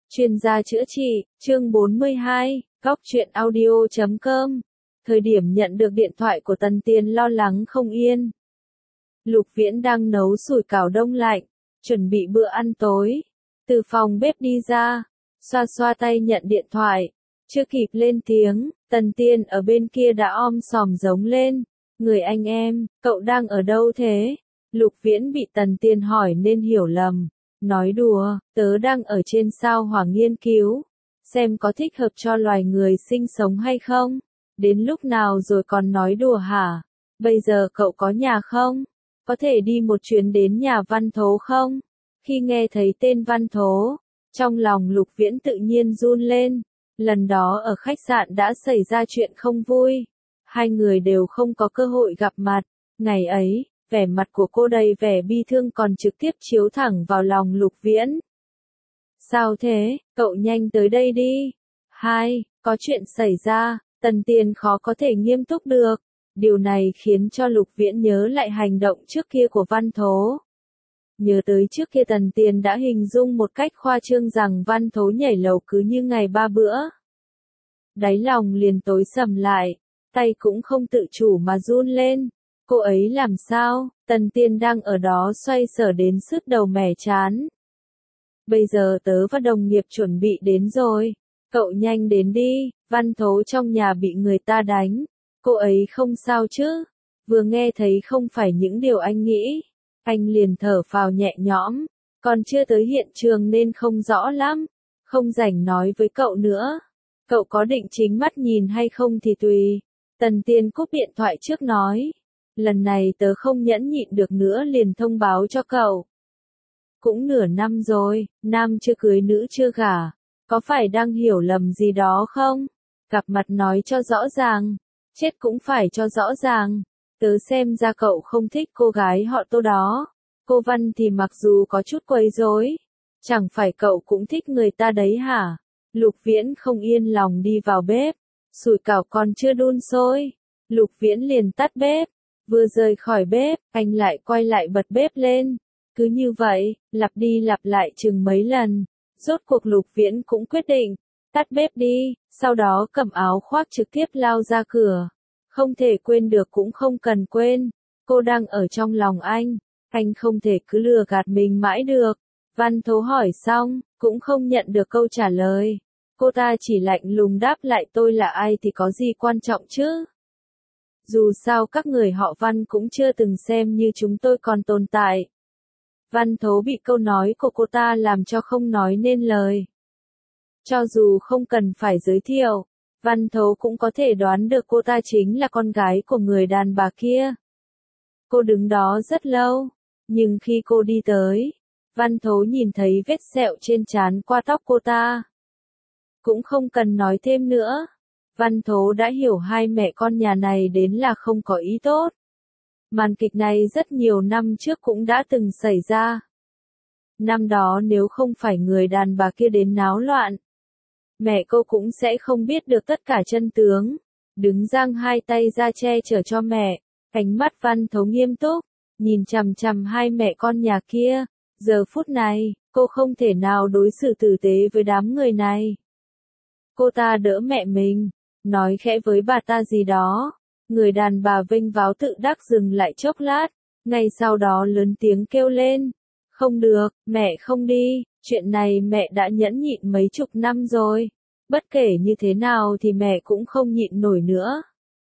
Chuyên gia chữa trị, chương 42, góc truyện audio.com. Thời điểm nhận được điện thoại của Tần Tiền lo lắng không yên. Lục Viễn đang nấu sủi cảo đông lạnh, chuẩn bị bữa ăn tối. Từ phòng bếp đi ra, xoa xoa tay nhận điện thoại. Chưa kịp lên tiếng, Tần Tiền ở bên kia đã om sòm giống lên. Người anh em, cậu đang ở đâu thế? Lục Viễn bị Tần Tiền hỏi nên hiểu lầm. Nói đùa, tớ đang ở trên sao Hỏa nghiên cứu, xem có thích hợp cho loài người sinh sống hay không. Đến lúc nào rồi còn nói đùa hả? Bây giờ cậu có nhà không? Có thể đi một chuyến đến nhà Văn Thố không? Khi nghe thấy tên Văn Thố, trong lòng Lục Viễn tự nhiên run lên. Lần đó ở khách sạn đã xảy ra chuyện không vui. Hai người đều không có cơ hội gặp mặt. Ngày ấy, vẻ mặt của cô đầy vẻ bi thương còn trực tiếp chiếu thẳng vào lòng Lục Viễn. Sao thế, cậu nhanh tới đây đi. Có chuyện xảy ra, Tần Tiền khó có thể nghiêm túc được. Điều này khiến cho Lục Viễn nhớ lại hành động trước kia của Văn Thố. Nhớ tới trước kia Tần Tiền đã hình dung một cách khoa trương rằng Văn Thố nhảy lầu cứ như ngày ba bữa. Đáy lòng liền tối sầm lại, tay cũng không tự chủ mà run lên. Cô ấy làm sao? Tần Tiền đang ở đó xoay sở đến sứt đầu mẻ chán. Bây giờ tớ và đồng nghiệp chuẩn bị đến rồi. Cậu nhanh đến đi, Văn Thố trong nhà bị người ta đánh. Cô ấy không sao chứ? Vừa nghe thấy không phải những điều anh nghĩ, anh liền thở phào nhẹ nhõm. Còn chưa tới hiện trường nên không rõ lắm. Không rảnh nói với cậu nữa. Cậu có định chính mắt nhìn hay không thì tùy. Tần Tiền cúp điện thoại trước nói. Lần này tớ không nhẫn nhịn được nữa liền thông báo cho cậu. Cũng nửa năm rồi, nam chưa cưới nữ chưa gả. Có phải đang hiểu lầm gì đó không? Gặp mặt nói cho rõ ràng. Chết cũng phải cho rõ ràng. Tớ xem ra cậu không thích cô gái họ Tô đó. Cô Văn thì mặc dù có chút quấy rối. Chẳng phải cậu cũng thích người ta đấy hả? Lục Viễn không yên lòng đi vào bếp. Sủi cảo còn chưa đun sôi. Lục Viễn liền tắt bếp. Vừa rời khỏi bếp, anh lại quay lại bật bếp lên. Cứ như vậy, lặp đi lặp lại chừng mấy lần. Rốt cuộc Lục Viễn cũng quyết định, tắt bếp đi, sau đó cầm áo khoác trực tiếp lao ra cửa. Không thể quên được cũng không cần quên. Cô đang ở trong lòng anh không thể cứ lừa gạt mình mãi được. Văn Thố hỏi xong, cũng không nhận được câu trả lời. Cô ta chỉ lạnh lùng đáp lại tôi là ai thì có gì quan trọng chứ? Dù sao các người họ Văn cũng chưa từng xem như chúng tôi còn tồn tại. Văn Thố bị câu nói của cô ta làm cho không nói nên lời. Cho dù không cần phải giới thiệu, Văn Thố cũng có thể đoán được cô ta chính là con gái của người đàn bà kia. Cô đứng đó rất lâu, nhưng khi cô đi tới, Văn Thố nhìn thấy vết sẹo trên trán qua tóc cô ta. Cũng không cần nói thêm nữa. Văn Thố đã hiểu hai mẹ con nhà này đến là không có ý tốt. Màn kịch này rất nhiều năm trước cũng đã từng xảy ra. Năm đó nếu không phải người đàn bà kia đến náo loạn, mẹ cô cũng sẽ không biết được tất cả chân tướng. Đứng giang hai tay ra che chở cho mẹ, ánh mắt Văn Thố nghiêm túc, nhìn chằm chằm hai mẹ con nhà kia. Giờ phút này, cô không thể nào đối xử tử tế với đám người này. Cô ta đỡ mẹ mình, nói khẽ với bà ta gì đó. Người đàn bà vênh váo tự đắc dừng lại chốc lát, ngay sau đó lớn tiếng kêu lên. Không được, mẹ không đi, chuyện này mẹ đã nhẫn nhịn mấy chục năm rồi. Bất kể như thế nào thì mẹ cũng không nhịn nổi nữa.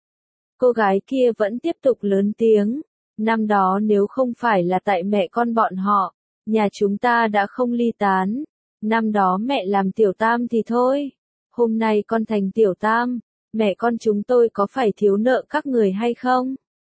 Cô gái kia vẫn tiếp tục lớn tiếng. Năm đó nếu không phải là tại mẹ con bọn họ, nhà chúng ta đã không ly tán. Năm đó mẹ làm tiểu tam thì thôi. Hôm nay con thành tiểu tam. Mẹ con chúng tôi có phải thiếu nợ các người hay không?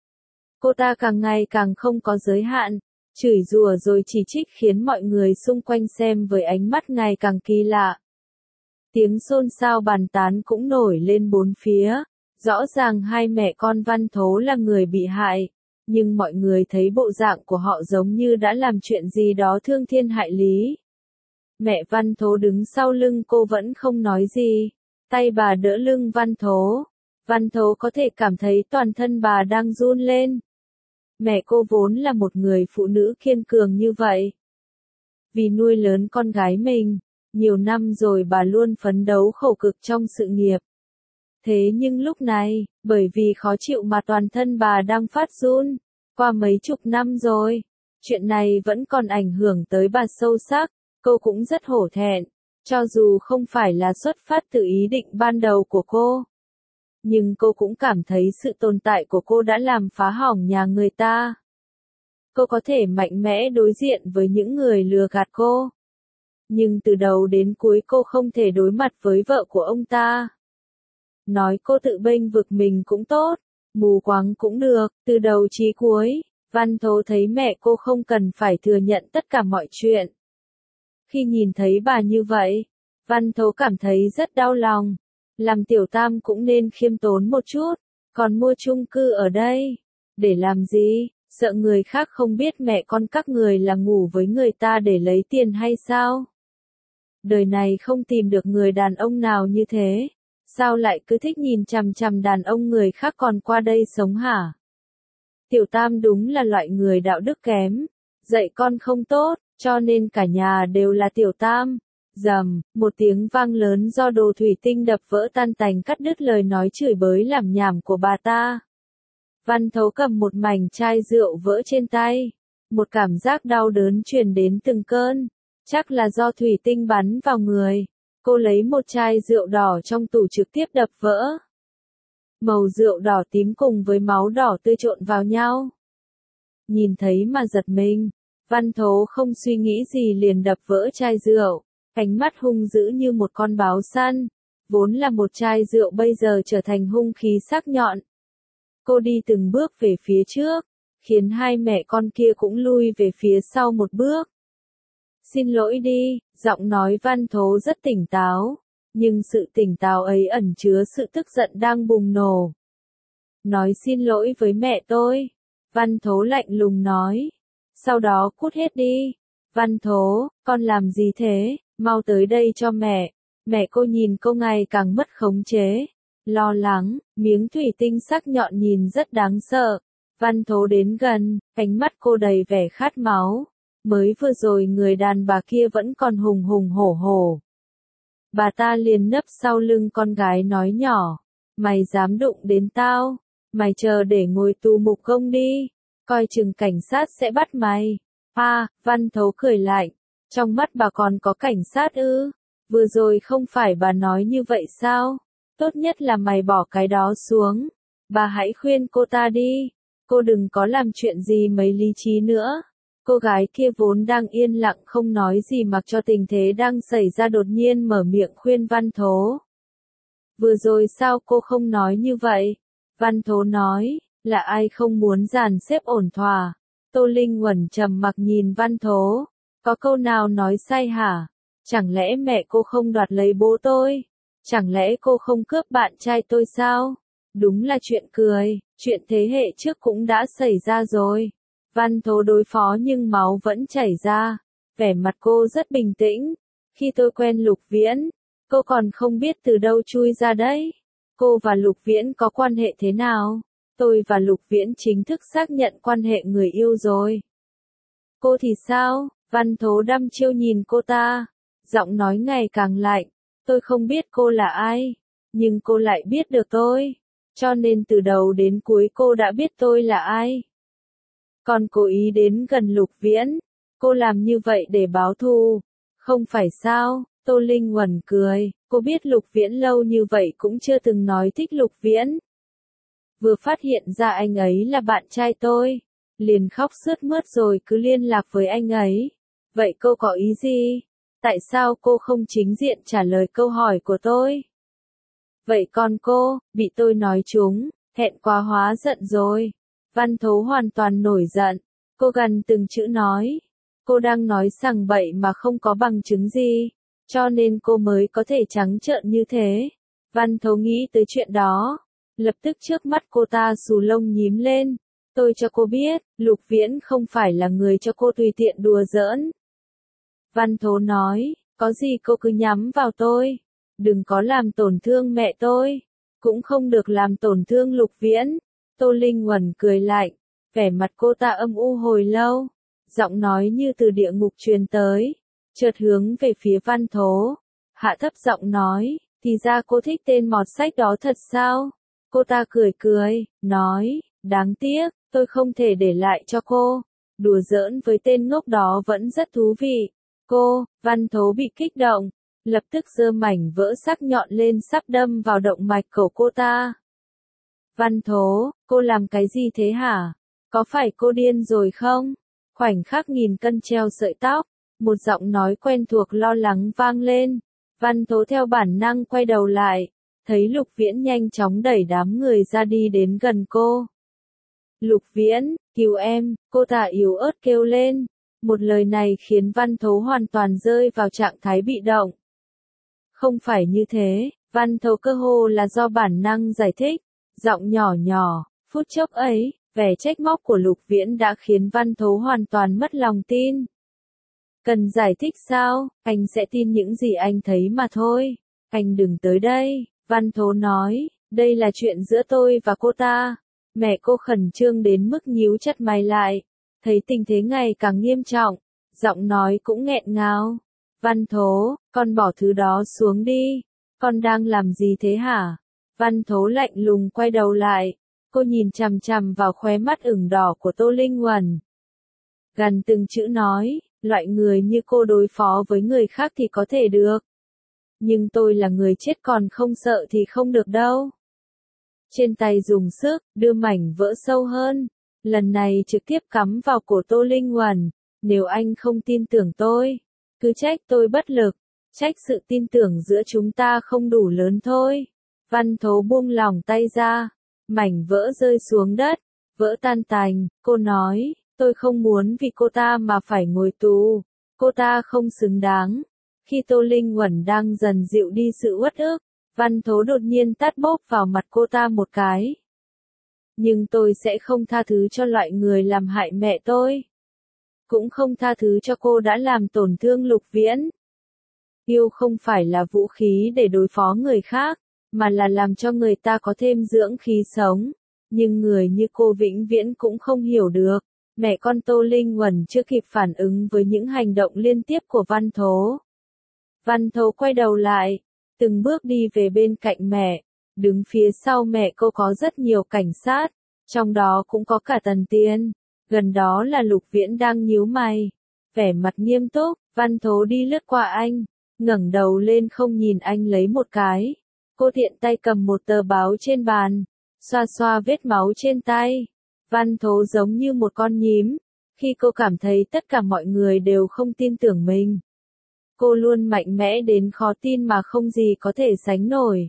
Cô ta càng ngày càng không có giới hạn, chửi rủa rồi chỉ trích khiến mọi người xung quanh xem với ánh mắt ngày càng kỳ lạ. Tiếng xôn xao bàn tán cũng nổi lên bốn phía. Rõ ràng hai mẹ con Văn Thố là người bị hại, nhưng mọi người thấy bộ dạng của họ giống như đã làm chuyện gì đó thương thiên hại lý. Mẹ Văn Thố đứng sau lưng cô vẫn không nói gì. Tay bà đỡ lưng Văn Thố. Văn Thố có thể cảm thấy toàn thân bà đang run lên. Mẹ cô vốn là một người phụ nữ kiên cường như vậy. Vì nuôi lớn con gái mình, Nhiều năm rồi bà luôn phấn đấu khổ cực trong sự nghiệp. Thế nhưng lúc này, bởi vì khó chịu mà toàn thân bà đang phát run. Qua mấy chục năm rồi, chuyện này vẫn còn ảnh hưởng tới bà sâu sắc. Cô cũng rất hổ thẹn, cho dù không phải là xuất phát từ ý định ban đầu của cô. Nhưng cô cũng cảm thấy sự tồn tại của cô đã làm phá hỏng nhà người ta. Cô có thể mạnh mẽ đối diện với những người lừa gạt cô. Nhưng từ đầu đến cuối cô không thể đối mặt với vợ của ông ta. Nói cô tự bênh vực mình cũng tốt, mù quáng cũng được, từ đầu chí cuối, Văn Thố thấy mẹ cô không cần phải thừa nhận tất cả mọi chuyện. Khi nhìn thấy bà như vậy, Văn Thố cảm thấy rất đau lòng. Làm tiểu tam cũng nên khiêm tốn một chút, còn mua chung cư ở đây. Để làm gì? Sợ người khác không biết mẹ con các người là ngủ với người ta để lấy tiền hay sao? Đời này không tìm được người đàn ông nào như thế. Sao lại cứ thích nhìn chằm chằm đàn ông người khác còn qua đây sống hả? Tiểu tam đúng là loại người đạo đức kém, dạy con không tốt, cho nên cả nhà đều là tiểu tam. Rầm, một tiếng vang lớn do đồ thủy tinh đập vỡ tan tành cắt đứt lời nói chửi bới làm nhảm của bà ta. Văn Thấu cầm một mảnh chai rượu vỡ trên tay. Một cảm giác đau đớn truyền đến từng cơn. Chắc là do thủy tinh bắn vào người. Cô lấy một chai rượu đỏ trong tủ trực tiếp đập vỡ. Màu rượu đỏ tím cùng với máu đỏ tươi trộn vào nhau. Nhìn thấy mà giật mình. Văn Thố không suy nghĩ gì liền đập vỡ chai rượu. Ánh mắt hung dữ như một con báo săn. Vốn là một chai rượu bây giờ trở thành hung khí sắc nhọn. Cô đi từng bước về phía trước, khiến hai mẹ con kia cũng lui về phía sau một bước. Xin lỗi đi, giọng nói Văn Thố rất tỉnh táo, nhưng sự tỉnh táo ấy ẩn chứa sự tức giận đang bùng nổ. Nói xin lỗi với mẹ tôi, Văn Thố lạnh lùng nói. Sau đó cút hết đi. Văn Thố, con làm gì thế, mau tới đây cho mẹ. Mẹ cô nhìn cô ngày càng mất khống chế. Lo lắng, miếng thủy tinh sắc nhọn nhìn rất đáng sợ. Văn Thố đến gần, ánh mắt cô đầy vẻ khát máu. Mới vừa rồi người đàn bà kia vẫn còn hùng hùng hổ hổ. Bà ta liền nấp sau lưng con gái nói nhỏ. Mày dám đụng đến tao, mày chờ để ngồi tù mục công đi. Coi chừng cảnh sát sẽ bắt mày. Văn Thố cười lạnh. Trong mắt bà còn có cảnh sát ư? Vừa rồi không phải bà nói như vậy sao? Tốt nhất là mày bỏ cái đó xuống. Bà hãy khuyên cô ta đi. Cô đừng có làm chuyện gì mấy lý trí nữa. Cô gái kia vốn đang yên lặng không nói gì mặc cho tình thế đang xảy ra đột nhiên mở miệng khuyên Văn Thố. Vừa rồi sao cô không nói như vậy? Văn Thố nói, là ai không muốn dàn xếp ổn thỏa? Tô Linh Uẩn trầm mặc nhìn Văn Thố. Có câu nào nói sai hả? Chẳng lẽ mẹ cô không đoạt lấy bố tôi? Chẳng lẽ cô không cướp bạn trai tôi sao? Đúng là chuyện cười, chuyện thế hệ trước cũng đã xảy ra rồi. Văn Thố đối phó nhưng máu vẫn chảy ra. Vẻ mặt cô rất bình tĩnh. Khi tôi quen Lục Viễn, cô còn không biết từ đâu chui ra đấy. Cô và Lục Viễn có quan hệ thế nào? Tôi và Lục Viễn chính thức xác nhận quan hệ người yêu rồi. Cô thì sao? Văn Thố đăm chiêu nhìn cô ta. Giọng nói ngày càng lạnh. Tôi không biết cô là ai, nhưng cô lại biết được tôi. Cho nên từ đầu đến cuối cô đã biết tôi là ai. Còn cố ý đến gần Lục Viễn. Cô làm như vậy để báo thù. Không phải sao? Tô Linh Uẩn cười. Cô biết Lục Viễn lâu như vậy cũng chưa từng nói thích Lục Viễn. Vừa phát hiện ra anh ấy là bạn trai tôi. Liền khóc sướt mướt rồi cứ liên lạc với anh ấy. Vậy cô có ý gì? Tại sao cô không chính diện trả lời câu hỏi của tôi? Vậy còn cô, bị tôi nói trúng, hẹn quá hóa giận rồi. Văn Thố hoàn toàn nổi giận. Cô gần từng chữ nói. Cô đang nói sằng bậy mà không có bằng chứng gì. Cho nên cô mới có thể trắng trợn như thế. Văn Thố nghĩ tới chuyện đó. Lập tức trước mắt cô ta xù lông nhím lên. Tôi cho cô biết, Lục Viễn không phải là người cho cô tùy tiện đùa giỡn. Văn Thố nói, có gì cô cứ nhắm vào tôi. Đừng có làm tổn thương mẹ tôi. Cũng không được làm tổn thương Lục Viễn. Tô Linh Uẩn cười lạnh. Vẻ mặt cô ta âm u hồi lâu. Giọng nói như từ địa ngục truyền tới. chợt hướng về phía Văn Thố, hạ thấp giọng nói, thì ra cô thích tên mọt sách đó thật sao? Cô ta cười cười, nói, đáng tiếc, tôi không thể để lại cho cô. Đùa giỡn với tên ngốc đó vẫn rất thú vị. Cô, Văn Thố bị kích động, lập tức giơ mảnh vỡ sắc nhọn lên sắp đâm vào động mạch của cô ta. Văn Thố, cô làm cái gì thế hả? Có phải cô điên rồi không? Khoảnh khắc nghìn cân treo sợi tóc, một giọng nói quen thuộc lo lắng vang lên. Văn Thố theo bản năng quay đầu lại, thấy Lục Viễn nhanh chóng đẩy đám người ra đi đến gần cô. Lục Viễn, cứu em, cô ta yếu ớt kêu lên. Một lời này khiến Văn Thố hoàn toàn rơi vào trạng thái bị động. Không phải như thế, Văn Thố cơ hồ là do bản năng giải thích, giọng nhỏ nhỏ, phút chốc ấy, vẻ trách móc của Lục Viễn đã khiến Văn Thố hoàn toàn mất lòng tin. Cần giải thích sao, anh sẽ tin những gì anh thấy mà thôi, anh đừng tới đây, Văn Thố nói, đây là chuyện giữa tôi và cô ta. Mẹ cô khẩn trương đến mức nhíu chặt mày lại, thấy tình thế ngày càng nghiêm trọng, giọng nói cũng nghẹn ngào. Văn Thố, con bỏ thứ đó xuống đi, con đang làm gì thế hả? Văn Thố lạnh lùng quay đầu lại, cô nhìn chằm chằm vào khóe mắt ửng đỏ của Tô Linh Uẩn. Gần từng chữ nói, loại người như cô đối phó với người khác thì có thể được. Nhưng tôi là người chết còn không sợ thì không được đâu. Trên tay dùng sức, đưa mảnh vỡ sâu hơn. Lần này trực tiếp cắm vào cổ Tô Linh Uẩn. Nếu anh không tin tưởng tôi, cứ trách tôi bất lực, trách sự tin tưởng giữa chúng ta không đủ lớn thôi. Văn Thố buông lỏng tay ra, mảnh vỡ rơi xuống đất, vỡ tan tành, cô nói, tôi không muốn vì cô ta mà phải ngồi tù, cô ta không xứng đáng. Khi Tô Linh Uẩn đang dần dịu đi sự uất ức, Văn Thố đột nhiên tát bốp vào mặt cô ta một cái. Nhưng tôi sẽ không tha thứ cho loại người làm hại mẹ tôi. Cũng không tha thứ cho cô đã làm tổn thương Lục Viễn. Yêu không phải là vũ khí để đối phó người khác, mà là làm cho người ta có thêm dưỡng khí sống. Nhưng người như cô vĩnh viễn cũng không hiểu được. Mẹ con Tô Linh Uẩn chưa kịp phản ứng với những hành động liên tiếp của Văn Thố. Văn Thố quay đầu lại, từng bước đi về bên cạnh mẹ. Đứng phía sau mẹ cô có rất nhiều cảnh sát, trong đó cũng có cả Tần Tiên. Gần đó là Lục Viễn đang nhíu mày, vẻ mặt nghiêm túc. Văn Thố đi lướt qua anh, ngẩng đầu lên không nhìn anh lấy một cái. Cô tiện tay cầm một tờ báo trên bàn, xoa xoa vết máu trên tay. Văn Thố giống như một con nhím, khi cô cảm thấy tất cả mọi người đều không tin tưởng mình. Cô luôn mạnh mẽ đến khó tin mà không gì có thể sánh nổi.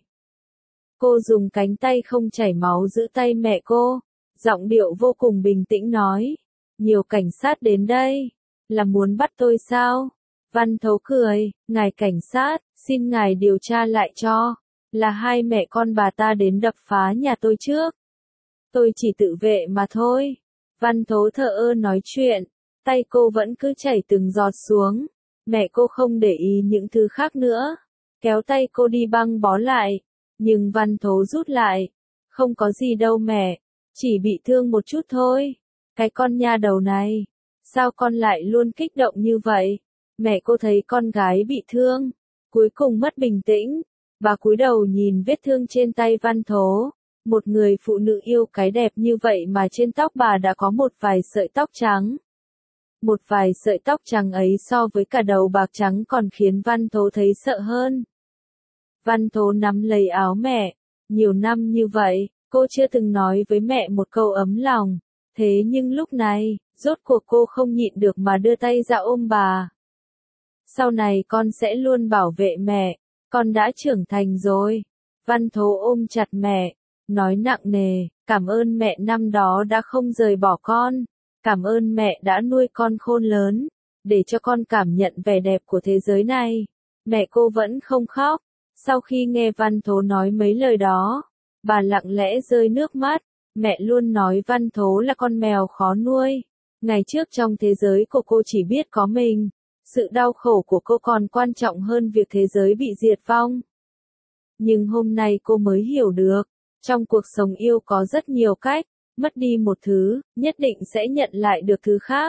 Cô dùng cánh tay không chảy máu giữ tay mẹ cô, giọng điệu vô cùng bình tĩnh nói, nhiều cảnh sát đến đây, là muốn bắt tôi sao? Văn Thố cười, ngài cảnh sát, xin ngài điều tra lại cho, là hai mẹ con bà ta đến đập phá nhà tôi trước. Tôi chỉ tự vệ mà thôi. Văn Thố thờ ơ nói chuyện, tay cô vẫn cứ chảy từng giọt xuống. Mẹ cô không để ý những thứ khác nữa, kéo tay cô đi băng bó lại. Nhưng Văn Thố rút lại, không có gì đâu mẹ, chỉ bị thương một chút thôi. Cái con nha đầu này, sao con lại luôn kích động như vậy? Mẹ cô thấy con gái bị thương, cuối cùng mất bình tĩnh. Bà cúi đầu nhìn vết thương trên tay Văn Thố. Một người phụ nữ yêu cái đẹp như vậy mà trên tóc bà đã có một vài sợi tóc trắng. Một vài sợi tóc trắng ấy so với cả đầu bạc trắng còn khiến Văn Thố thấy sợ hơn. Văn Thố nắm lấy áo mẹ. Nhiều năm như vậy, cô chưa từng nói với mẹ một câu ấm lòng. Thế nhưng lúc này, rốt cuộc cô không nhịn được mà đưa tay ra ôm bà. Sau này con sẽ luôn bảo vệ mẹ, con đã trưởng thành rồi. Văn Thố ôm chặt mẹ, nói nặng nề, cảm ơn mẹ năm đó đã không rời bỏ con. Cảm ơn mẹ đã nuôi con khôn lớn, để cho con cảm nhận vẻ đẹp của thế giới này. Mẹ cô vẫn không khóc. Sau khi nghe Văn Thố nói mấy lời đó, bà lặng lẽ rơi nước mắt. Mẹ luôn nói Văn Thố là con mèo khó nuôi. Ngày trước trong thế giới của cô chỉ biết có mình. Sự đau khổ của cô còn quan trọng hơn việc thế giới bị diệt vong. Nhưng hôm nay cô mới hiểu được, trong cuộc sống yêu có rất nhiều cách. Mất đi một thứ, nhất định sẽ nhận lại được thứ khác.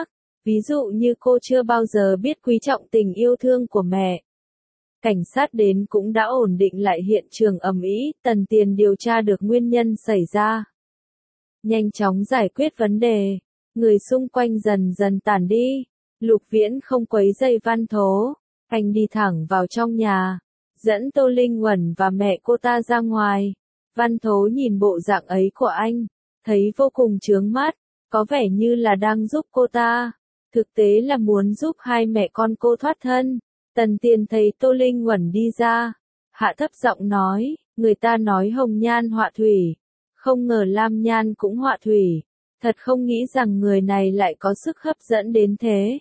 Ví dụ như cô chưa bao giờ biết quý trọng tình yêu thương của mẹ. Cảnh sát đến cũng đã ổn định lại hiện trường ầm ĩ, Tần Tiền điều tra được nguyên nhân xảy ra. Nhanh chóng giải quyết vấn đề, người xung quanh dần dần tản đi. Lục Viễn không quấy rầy Văn Thố, anh đi thẳng vào trong nhà, dẫn Tô Linh Uẩn và mẹ cô ta ra ngoài. Văn Thố nhìn bộ dạng ấy của anh, thấy vô cùng chướng mắt, có vẻ như là đang giúp cô ta, thực tế là muốn giúp hai mẹ con cô thoát thân. Tần Tiền thấy Tô Linh Uẩn đi ra, hạ thấp giọng nói, người ta nói hồng nhan họa thủy, không ngờ lam nhan cũng họa thủy, thật không nghĩ rằng người này lại có sức hấp dẫn đến thế.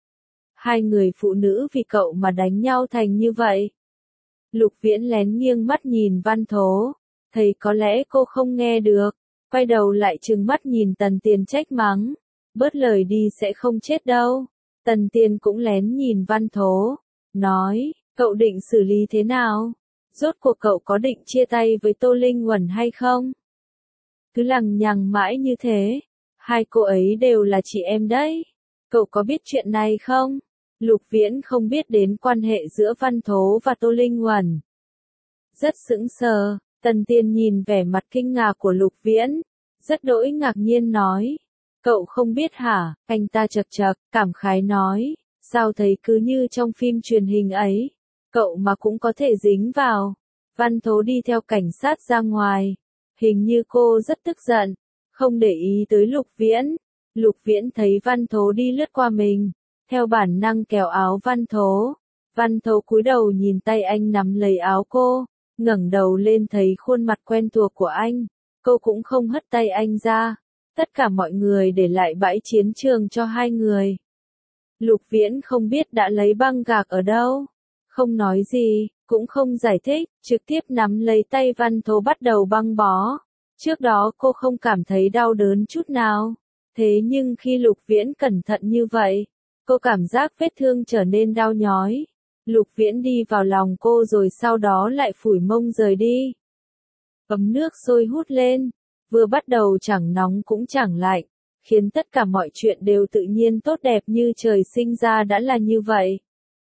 Hai người phụ nữ vì cậu mà đánh nhau thành như vậy. Lục Viễn lén nghiêng mắt nhìn Văn Thố, thấy có lẽ cô không nghe được, quay đầu lại trừng mắt nhìn Tần Tiền trách mắng, bớt lời đi sẽ không chết đâu. Tần Tiền cũng lén nhìn Văn Thố, nói, cậu định xử lý thế nào? Rốt cuộc cậu có định chia tay với Tô Linh Uẩn hay không? Cứ lằng nhằng mãi như thế, hai cô ấy đều là chị em đấy. Cậu có biết chuyện này không? Lục Viễn không biết đến quan hệ giữa Văn Thố và Tô Linh Uẩn. Rất sững sờ, Tần Tiền nhìn vẻ mặt kinh ngạc của Lục Viễn, rất đỗi ngạc nhiên nói. Cậu không biết hả? Anh ta chậc chậc, cảm khái nói, sao thấy cứ như trong phim truyền hình ấy, cậu mà cũng có thể dính vào. Văn Thố đi theo cảnh sát ra ngoài, hình như cô rất tức giận, không để ý tới Lục Viễn. Lục Viễn thấy Văn Thố đi lướt qua mình, theo bản năng kéo áo Văn Thố. Văn Thố cúi đầu nhìn tay anh nắm lấy áo cô, ngẩng đầu lên thấy khuôn mặt quen thuộc của anh, cô cũng không hất tay anh ra. Tất cả mọi người để lại bãi chiến trường cho hai người. Lục Viễn không biết đã lấy băng gạc ở đâu, không nói gì, cũng không giải thích, trực tiếp nắm lấy tay Văn Thố bắt đầu băng bó. Trước đó cô không cảm thấy đau đớn chút nào, thế nhưng khi Lục Viễn cẩn thận như vậy, cô cảm giác vết thương trở nên đau nhói. Lục Viễn đi vào lòng cô rồi sau đó lại phủi mông rời đi. Ấm nước sôi hút lên, vừa bắt đầu chẳng nóng cũng chẳng lạnh, khiến tất cả mọi chuyện đều tự nhiên tốt đẹp như trời sinh ra đã là như vậy.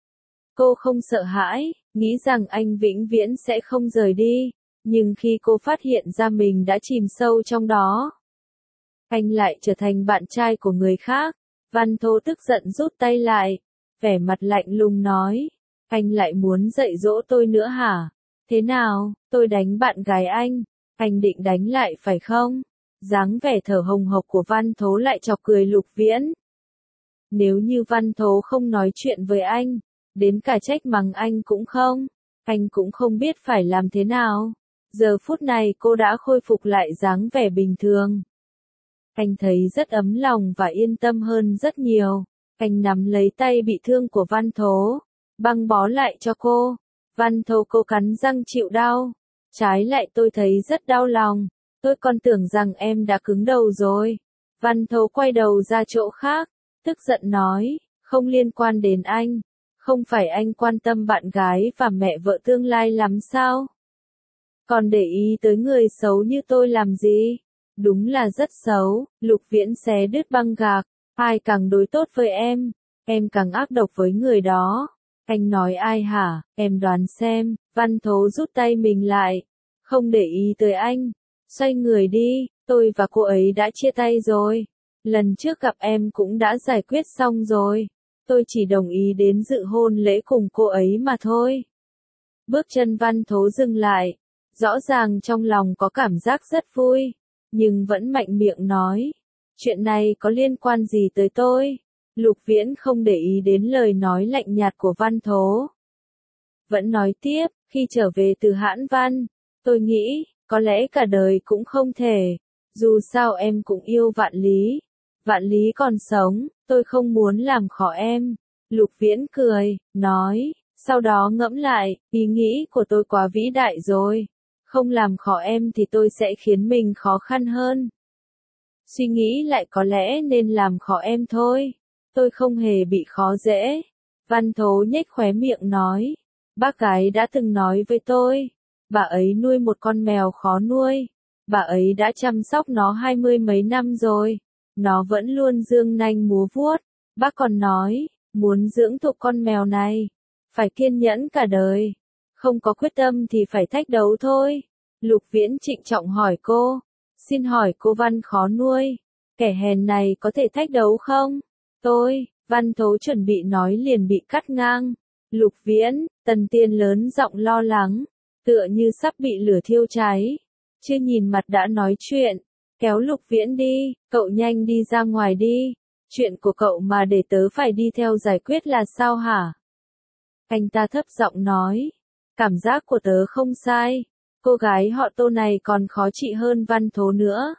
Cô không sợ hãi, nghĩ rằng anh vĩnh viễn sẽ không rời đi, nhưng khi cô phát hiện ra mình đã chìm sâu trong đó, anh lại trở thành bạn trai của người khác. Văn Thố tức giận rút tay lại, vẻ mặt lạnh lùng nói, anh lại muốn dạy dỗ tôi nữa hả? Thế nào, tôi đánh bạn gái anh định đánh lại phải không? Dáng vẻ thở hồng hộc của Văn Thố lại chọc cười Lục Viễn. Nếu như Văn Thố không nói chuyện với anh, đến cả trách mắng anh cũng không, anh cũng không biết phải làm thế nào. Giờ phút này cô đã khôi phục lại dáng vẻ bình thường. Anh thấy rất ấm lòng và yên tâm hơn rất nhiều. Anh nắm lấy tay bị thương của Văn Thố, băng bó lại cho cô. Văn Thố cô cắn răng chịu đau. Trái lại tôi thấy rất đau lòng. Tôi còn tưởng rằng em đã cứng đầu rồi. Văn Thố quay đầu ra chỗ khác, tức giận nói, không liên quan đến anh. Không phải anh quan tâm bạn gái và mẹ vợ tương lai lắm sao? Còn để ý tới người xấu như tôi làm gì? Đúng là rất xấu. Lục Viễn xé đứt băng gạc, ai càng đối tốt với em càng ác độc với người đó. Anh nói ai hả, em đoán xem. Văn Thố rút tay mình lại, không để ý tới anh, xoay người đi, tôi và cô ấy đã chia tay rồi. Lần trước gặp em cũng đã giải quyết xong rồi. Tôi chỉ đồng ý đến dự hôn lễ cùng cô ấy mà thôi. Bước chân Văn Thố dừng lại, rõ ràng trong lòng có cảm giác rất vui, nhưng vẫn mạnh miệng nói, chuyện này có liên quan gì tới tôi? Lục Viễn không để ý đến lời nói lạnh nhạt của Văn Thố. Vẫn nói tiếp, khi trở về từ Hãn Văn, tôi nghĩ, có lẽ cả đời cũng không thể. Dù sao em cũng yêu Vạn Lý. Vạn Lý còn sống, tôi không muốn làm khó em. Lục Viễn cười, nói, sau đó ngẫm lại, ý nghĩ của tôi quá vĩ đại rồi. Không làm khó em thì tôi sẽ khiến mình khó khăn hơn. Suy nghĩ lại có lẽ nên làm khó em thôi. Tôi không hề bị khó dễ. Văn Thố nhếch khóe miệng nói, bác gái đã từng nói với tôi, bà ấy nuôi một con mèo khó nuôi. Bà ấy đã chăm sóc nó 20 mấy năm rồi. Nó vẫn luôn dương nanh múa vuốt. Bác còn nói, muốn dưỡng thụ con mèo này, phải kiên nhẫn cả đời. Không có quyết tâm thì phải thách đấu thôi. Lục Viễn trịnh trọng hỏi cô, xin hỏi cô Văn khó nuôi, kẻ hèn này có thể thách đấu không? Văn Thố chuẩn bị nói liền bị cắt ngang. Lục Viễn, Tần Tiên lớn giọng lo lắng, tựa như sắp bị lửa thiêu cháy. Chưa nhìn mặt đã nói chuyện, kéo Lục Viễn đi, cậu nhanh đi ra ngoài đi. Chuyện của cậu mà để tớ phải đi theo giải quyết là sao hả? Anh ta thấp giọng nói, cảm giác của tớ không sai, cô gái họ Tô này còn khó trị hơn Văn Thố nữa.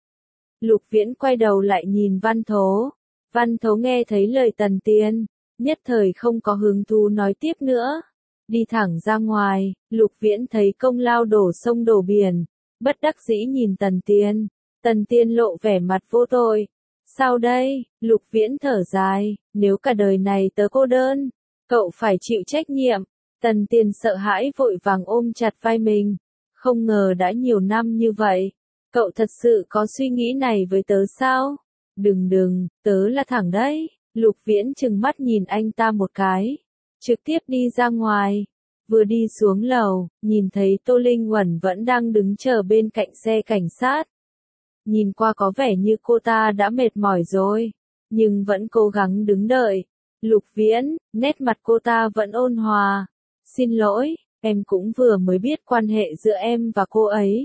Lục Viễn quay đầu lại nhìn Văn Thố. Văn Thố nghe thấy lời Tần Tiên, nhất thời không có hứng thú nói tiếp nữa. Đi thẳng ra ngoài, Lục Viễn thấy công lao đổ sông đổ biển, bất đắc dĩ nhìn Tần Tiên. Tần Tiên lộ vẻ mặt vô tội. Sao đây? Lục Viễn thở dài, nếu cả đời này tớ cô đơn, cậu phải chịu trách nhiệm. Tần Tiên sợ hãi vội vàng ôm chặt vai mình. Không ngờ đã nhiều năm như vậy, cậu thật sự có suy nghĩ này với tớ sao? Đừng, tớ là thẳng đấy. Lục Viễn trừng mắt nhìn anh ta một cái, trực tiếp đi ra ngoài. Vừa đi xuống lầu, nhìn thấy Tô Linh Uẩn vẫn đang đứng chờ bên cạnh xe cảnh sát. Nhìn qua có vẻ như cô ta đã mệt mỏi rồi, nhưng vẫn cố gắng đứng đợi. Lục Viễn, nét mặt cô ta vẫn ôn hòa. Xin lỗi, em cũng vừa mới biết quan hệ giữa em và cô ấy.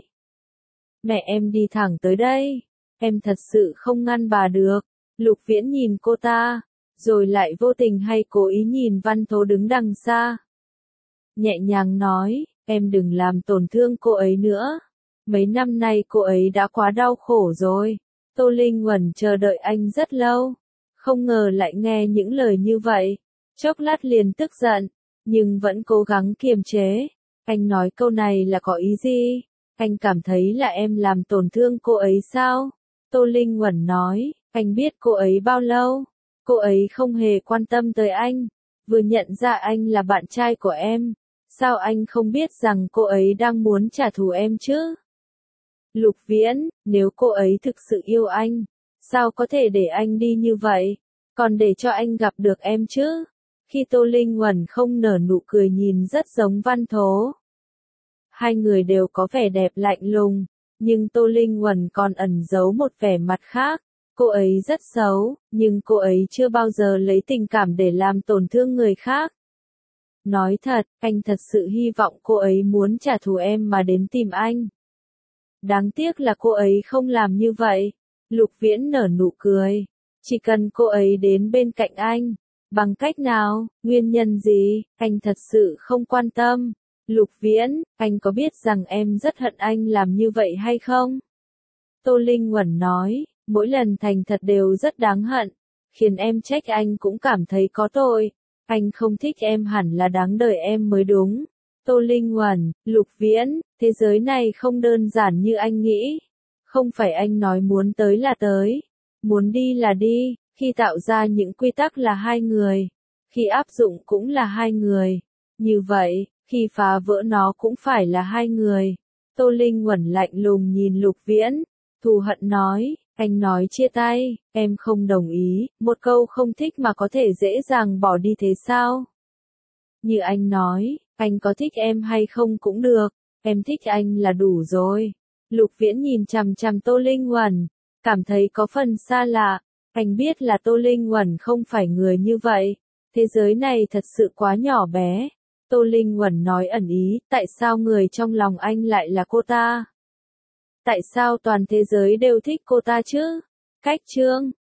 Mẹ em đi thẳng tới đây, em thật sự không ngăn bà được. Lục Viễn nhìn cô ta, rồi lại vô tình hay cố ý nhìn Văn Thố đứng đằng xa. Nhẹ nhàng nói, em đừng làm tổn thương cô ấy nữa. Mấy năm nay cô ấy đã quá đau khổ rồi. Tô Linh Uẩn chờ đợi anh rất lâu, không ngờ lại nghe những lời như vậy. Chốc lát liền tức giận, nhưng vẫn cố gắng kiềm chế. Anh nói câu này là có ý gì? Anh cảm thấy là em làm tổn thương cô ấy sao? Tô Linh Uẩn nói, anh biết cô ấy bao lâu? Cô ấy không hề quan tâm tới anh. Vừa nhận ra anh là bạn trai của em, sao anh không biết rằng cô ấy đang muốn trả thù em chứ? Lục Viễn, nếu cô ấy thực sự yêu anh, sao có thể để anh đi như vậy, còn để cho anh gặp được em chứ? Khi Tô Linh Uẩn không nở nụ cười nhìn rất giống Văn Thố. Hai người đều có vẻ đẹp lạnh lùng, nhưng Tô Linh Uẩn còn ẩn giấu một vẻ mặt khác. Cô ấy rất xấu, nhưng cô ấy chưa bao giờ lấy tình cảm để làm tổn thương người khác. Nói thật, anh thật sự hy vọng cô ấy muốn trả thù em mà đến tìm anh. Đáng tiếc là cô ấy không làm như vậy. Lục Viễn nở nụ cười. Chỉ cần cô ấy đến bên cạnh anh, bằng cách nào, nguyên nhân gì, anh thật sự không quan tâm. Lục Viễn, anh có biết rằng em rất hận anh làm như vậy hay không? Tô Linh Uẩn nói, mỗi lần thành thật đều rất đáng hận, khiến em trách anh cũng cảm thấy có tội. Anh không thích em hẳn là đáng đời em mới đúng. Tô Linh Uẩn, Lục Viễn, thế giới này không đơn giản như anh nghĩ. Không phải anh nói muốn tới là tới, muốn đi là đi, khi tạo ra những quy tắc là hai người, khi áp dụng cũng là hai người. Như vậy, khi phá vỡ nó cũng phải là hai người. Tô Linh Uẩn lạnh lùng nhìn Lục Viễn, thù hận nói, anh nói chia tay, em không đồng ý, một câu không thích mà có thể dễ dàng bỏ đi thế sao? Như anh nói, anh có thích em hay không cũng được, em thích anh là đủ rồi. Lục Viễn nhìn chằm chằm Tô Linh Uẩn, cảm thấy có phần xa lạ. Anh biết là Tô Linh Uẩn không phải người như vậy, thế giới này thật sự quá nhỏ bé. Tô Linh Uẩn nói ẩn ý, tại sao người trong lòng anh lại là cô ta? Tại sao toàn thế giới đều thích cô ta chứ? Cách chương